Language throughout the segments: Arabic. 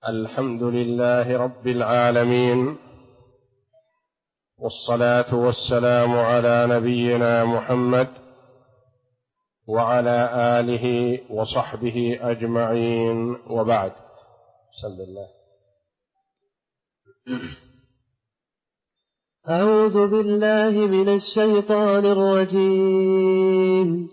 الحمد لله رب العالمين، والصلاة والسلام على نبينا محمد وعلى آله وصحبه أجمعين، وبعد. بسم الله. أعوذ بالله من الشيطان الرجيم.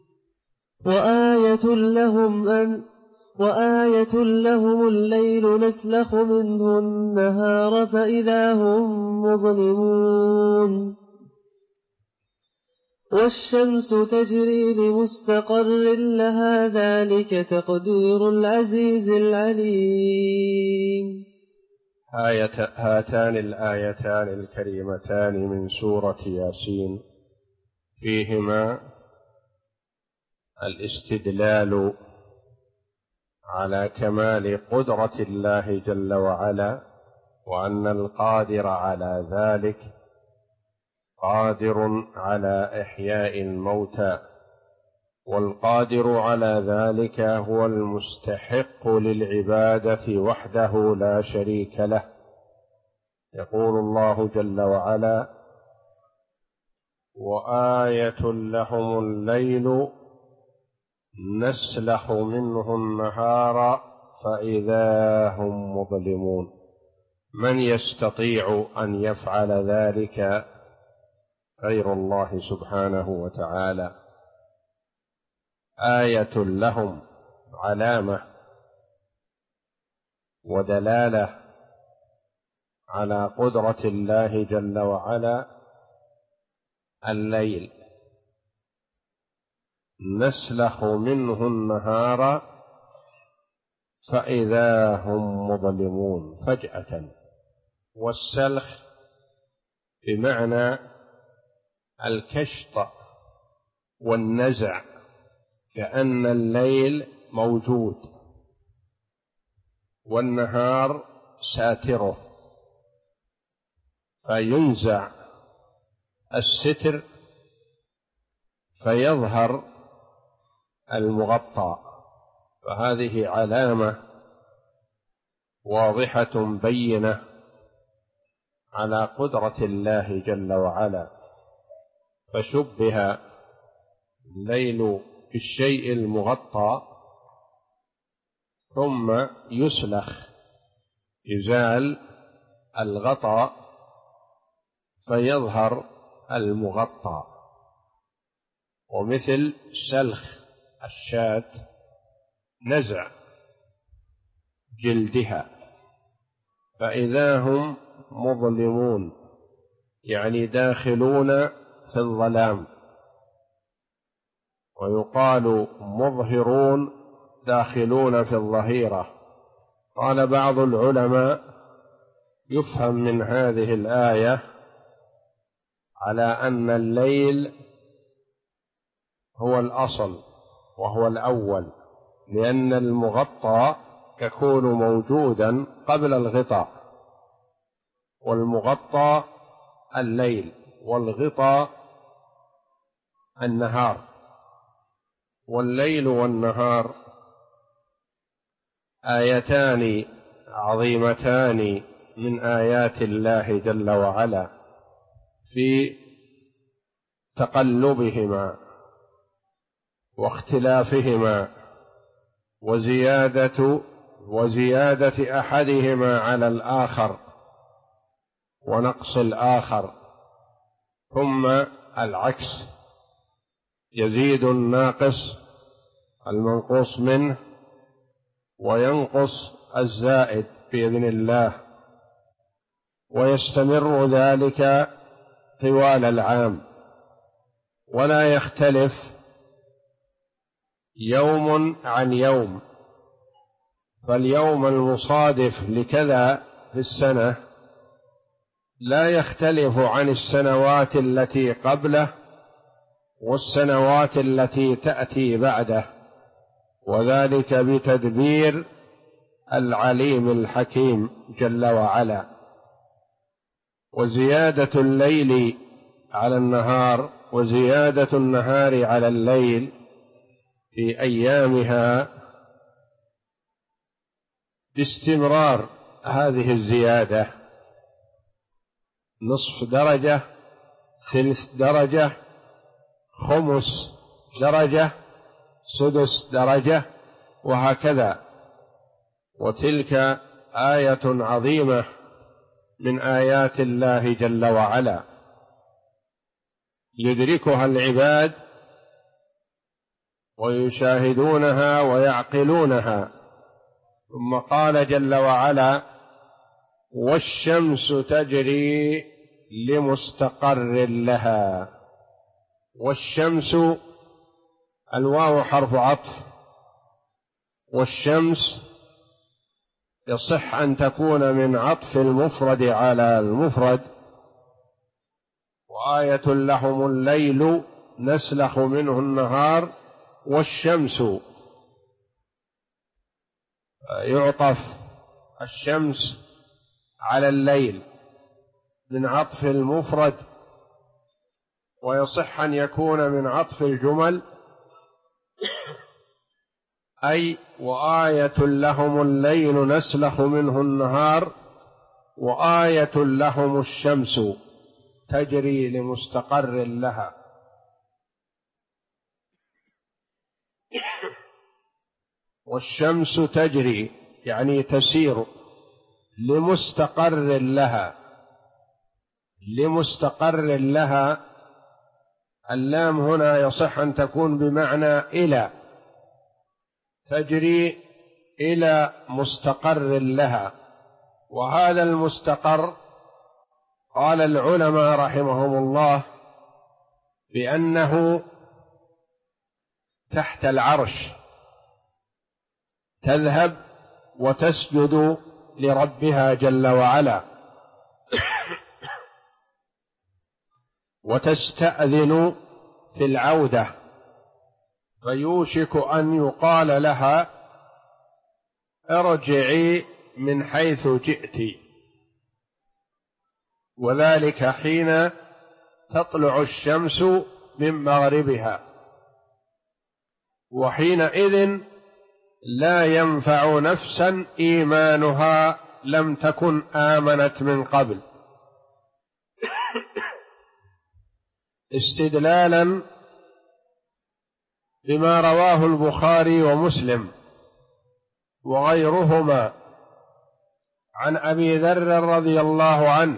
وآية لهم الليل نسلخ منه النهار فإذا هم مظلمون والشمس تجري لمستقر لها ذلك تقدير العزيز العليم. هاتان الآيتان الكريمتان من سورة ياسين فيهما الاستدلال على كمال قدرة الله جل وعلا، وأن القادر على ذلك قادر على إحياء الموتى، والقادر على ذلك هو المستحق للعبادة وحده لا شريك له. يقول الله جل وعلا: وآية لهم الليل نسلخ منه النهار فإذا هم مظلمون. من يستطيع أن يفعل ذلك غير الله سبحانه وتعالى؟ آية لهم، علامة ودلالة على قدرة الله جل وعلا. الليل نسلخ منه النهار فإذا هم مظلمون، فجأة. والسلخ بمعنى الكشط والنزع، كأن الليل موجود والنهار ساتره، فينزع الستر فيظهر المغطى. فهذه علامة واضحة بينة على قدرة الله جل وعلا. فشبه الليل بالشيء المغطى ثم يسلخ، يزال الغطاء فيظهر المغطى. ومثل سلخ الشاة نزع جلدها، فإذا هم مظلمون يعني داخلون في الظلام. ويقال مظهرون داخلون في الظهيرة. قال بعض العلماء: يفهم من هذه الآية على أن الليل هو الأصل وهو الأول، لأن المغطى يكون موجودا قبل الغطاء، والمغطى الليل والغطاء النهار. والليل والنهار آيتان عظيمتان من آيات الله جل وعلا في تقلبهما واختلافهما وزيادة أحدهما على الآخر ونقص الآخر، ثم العكس، يزيد الناقص المنقوص منه وينقص الزائد بإذن الله، ويستمر ذلك طوال العام، ولا يختلف يوم عن يوم. فاليوم المصادف لكذا في السنة لا يختلف عن السنوات التي قبله والسنوات التي تأتي بعده، وذلك بتدبير العليم الحكيم جل وعلا. وزيادة الليل على النهار وزيادة النهار على الليل في أيامها باستمرار هذه الزيادة، نصف درجة، ثلث درجة، خمس درجة، سدس درجة، وهكذا. وتلك آية عظيمة من آيات الله جل وعلا يدركها العباد ويشاهدونها ويعقلونها. ثم قال جل وعلا: والشمس تجري لمستقر لها. والشمس، الواو حرف عطف، والشمس يصح أن تكون من عطف المفرد على المفرد. وآية لهم الليل نسلخ منه النهار، والشمس يعطف الشمس على الليل من عطف المفرد، ويصح أن يكون من عطف الجمل، أي وآية لهم الليل نسلخ منه النهار، وآية لهم الشمس تجري لمستقر لها. والشمس تجري يعني تسير لمستقر لها. لمستقر لها، اللام هنا يصح أن تكون بمعنى إلى، تجري إلى مستقر لها. وهذا المستقر قال العلماء رحمهم الله بأنه تحت العرش، تذهب وتسجد لربها جل وعلا وتستأذن في العودة، فيوشك أن يقال لها: ارجعي من حيث جئت. وذلك حين تطلع الشمس من مغربها، وحينئذ لا ينفع نفسا إيمانها لم تكن آمنت من قبل، استدلالا بما رواه البخاري ومسلم وغيرهما عن أبي ذر رضي الله عنه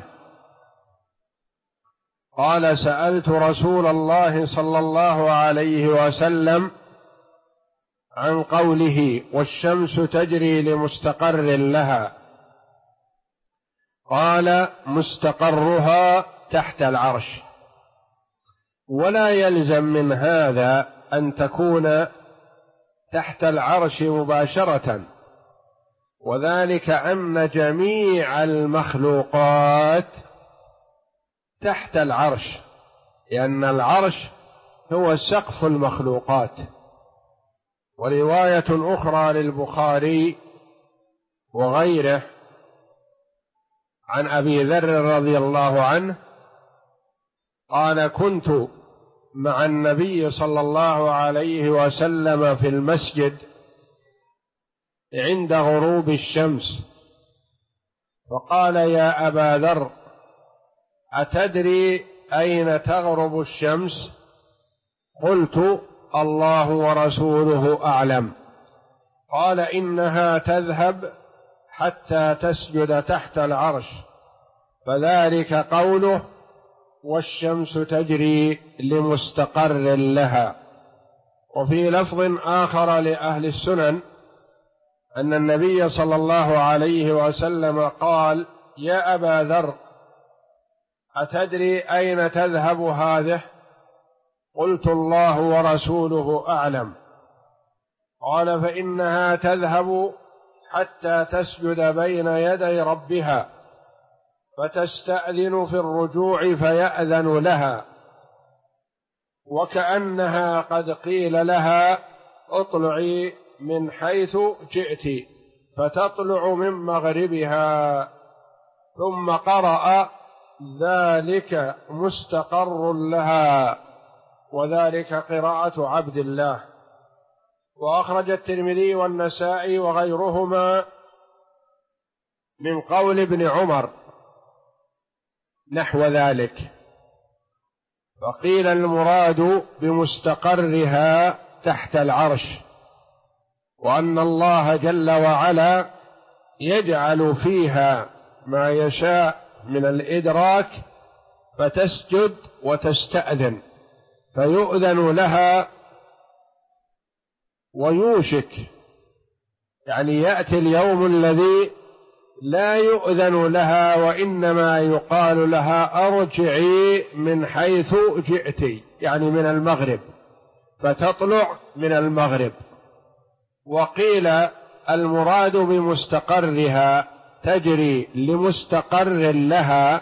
قال: سألت رسول الله صلى الله عليه وسلم عن قوله: والشمس تجري لمستقر لها، قال: مستقرها تحت العرش. ولا يلزم من هذا أن تكون تحت العرش مباشرة، وذلك أن جميع المخلوقات تحت العرش، لأن العرش هو سقف المخلوقات. ورواية أخرى للبخاري وغيره عن أبي ذر رضي الله عنه قال: كنت مع النبي صلى الله عليه وسلم في المسجد عند غروب الشمس، فقال: يا أبا ذر، أتدري أين تغرب الشمس؟ قلت: الله ورسوله أعلم. قال: إنها تذهب حتى تسجد تحت العرش، فذلك قوله: والشمس تجري لمستقر لها. وفي لفظ آخر لأهل السنن أن النبي صلى الله عليه وسلم قال: يا أبا ذر، أتدري أين تذهب هذه؟ قلت: الله ورسوله أعلم. قال: فإنها تذهب حتى تسجد بين يدي ربها، فتستأذن في الرجوع فيأذن لها، وكأنها قد قيل لها: اطلعي من حيث جئت، فتطلع من مغربها. ثم قرأ: ذلك مستقر لها، وذلك قراءة عبد الله. وأخرج الترمذي والنسائي وغيرهما من قول ابن عمر نحو ذلك. فقيل المراد بمستقرها تحت العرش، وأن الله جل وعلا يجعل فيها ما يشاء من الإدراك، فتسجد وتستأذن فيؤذن لها، ويوشك يعني يأتي اليوم الذي لا يؤذن لها، وإنما يقال لها أرجعي من حيث جئت، يعني من المغرب، فتطلع من المغرب. وقيل المراد بمستقرها تجري لمستقر لها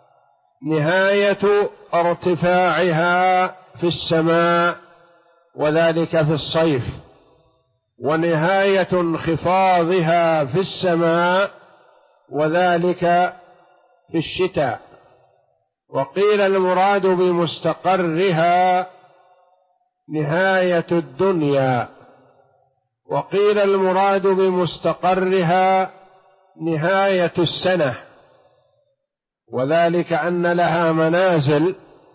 نهاية ارتفاعها في السماء، وذلك في الصيف، ونهاية انخفاضها في السماء، وذلك في الشتاء. وقيل المراد بمستقرها نهاية الدنيا، وقيل المراد بمستقرها نهاية السنة، وذلك أن لها منازل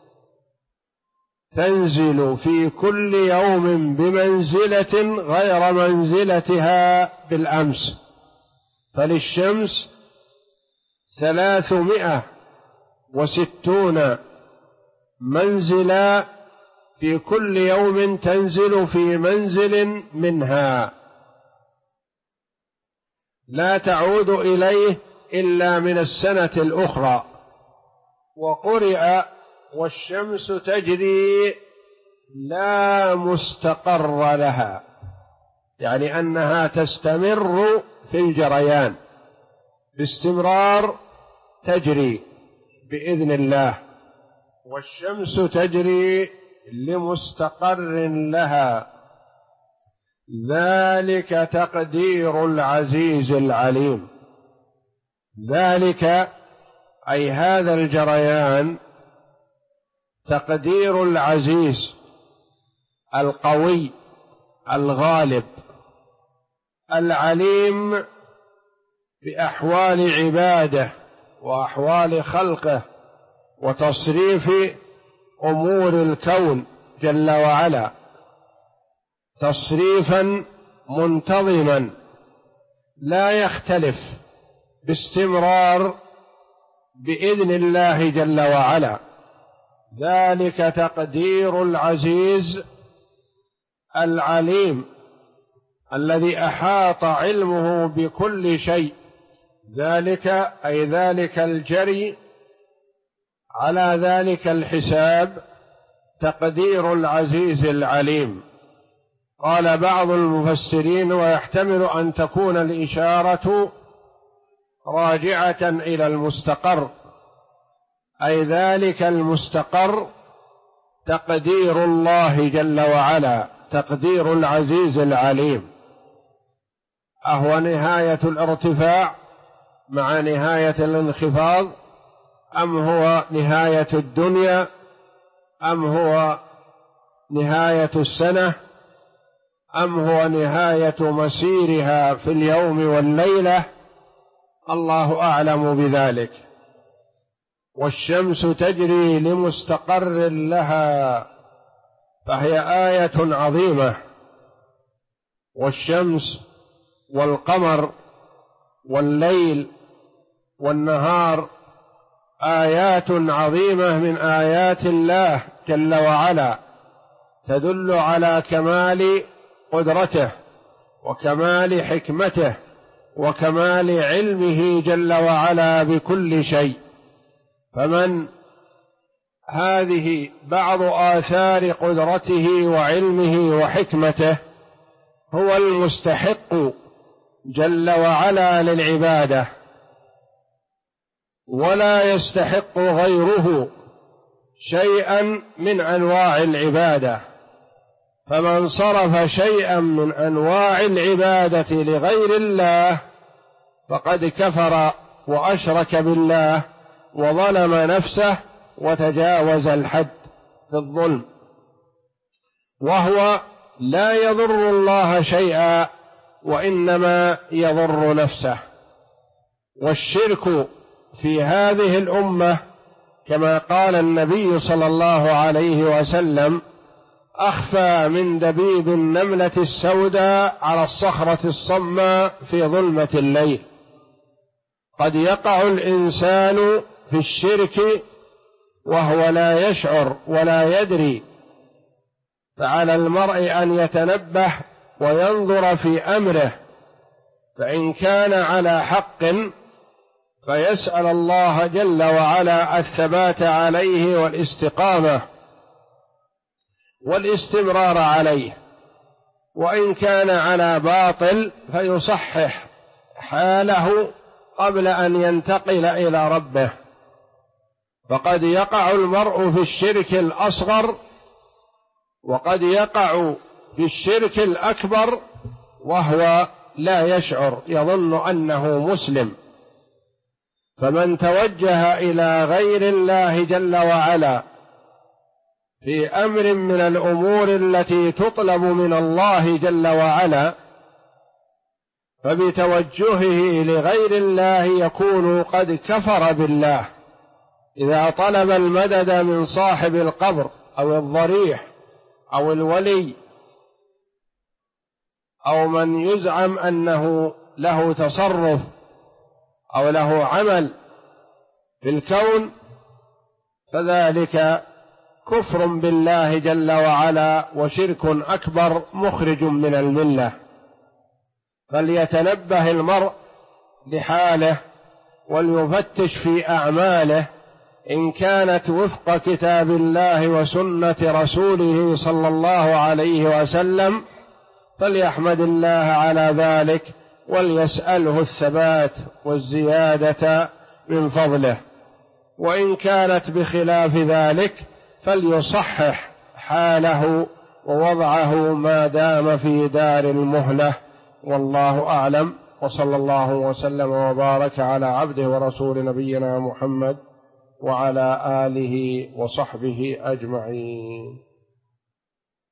تنزل في كل يوم بمنزلة غير منزلتها بالأمس. فللشمس 360 منزلا، في كل يوم تنزل في منزل منها، لا تعود إليه إلا من السنة الأخرى. وقرئ والشمس تجري لا مستقر لها، يعني أنها تستمر في الجريان باستمرار، تجري بإذن الله. والشمس تجري لمستقر لها، ذلك تقدير العزيز العليم. ذلك أي هذا الجريان تقدير العزيز القوي الغالب العليم بأحوال عباده وأحوال خلقه وتصريف أمور الكون جل وعلا، تصريفا منتظما لا يختلف، باستمرار بإذن الله جل وعلا. ذلك تقدير العزيز العليم الذي أحاط علمه بكل شيء. ذلك أي ذلك الجري على ذلك الحساب تقدير العزيز العليم. قال بعض المفسرين ويحتمل أن تكون الإشارة راجعة إلى المستقر، أي ذلك المستقر تقدير الله جل وعلا، تقدير العزيز العليم. أهو نهاية الارتفاع مع نهاية الانخفاض، أم هو نهاية الدنيا، أم هو نهاية السنة، أم هو نهاية مسيرها في اليوم والليلة؟ الله أعلم بذلك. والشمس تجري لمستقر لها، فهي آية عظيمة. والشمس والقمر والليل والنهار آيات عظيمة من آيات الله جل وعلا، تدل على كمال قدرته وكمال حكمته وكمال علمه جل وعلا بكل شيء. فمن هذه بعض آثار قدرته وعلمه وحكمته، هو المستحق جل وعلا للعبادة، ولا يستحق غيره شيئا من أنواع العبادة. فمن صرف شيئا من أنواع العبادة لغير الله فقد كفر وأشرك بالله وظلم نفسه وتجاوز الحد في الظلم، وهو لا يضر الله شيئا وإنما يضر نفسه. والشرك في هذه الأمة كما قال النبي صلى الله عليه وسلم: أخفى من دبيب النملة السوداء على الصخرة الصماء في ظلمة الليل. قد يقع الإنسان في الشرك وهو لا يشعر ولا يدري، فعلى المرء أن يتنبه وينظر في أمره، فإن كان على حق فيسأل الله جل وعلا الثبات عليه والاستقامة والاستمرار عليه، وإن كان على باطل فيصحح حاله قبل أن ينتقل إلى ربه. فقد يقع المرء في الشرك الأصغر وقد يقع في الشرك الأكبر وهو لا يشعر، يظن أنه مسلم. فمن توجه إلى غير الله جل وعلا في أمر من الأمور التي تطلب من الله جل وعلا، فبتوجهه لغير الله يكون قد كفر بالله. إذا طلب المدد من صاحب القبر أو الضريح أو الولي أو من يزعم أنه له تصرف أو له عمل في الكون، فذلك كفر بالله جل وعلا وشرك أكبر مخرج من الملة. فليتنبه المرء لحاله وليفتش في أعماله، إن كانت وفق كتاب الله وسنة رسوله صلى الله عليه وسلم فليحمد الله على ذلك وليسأله الثبات والزيادة من فضله، وإن كانت بخلاف ذلك فليصحح حاله ووضعه ما دام في دار المهلة. والله أعلم، وصلى الله وسلم وبارك على عبده ورسول نبينا محمد وعلى آله وصحبه أجمعين.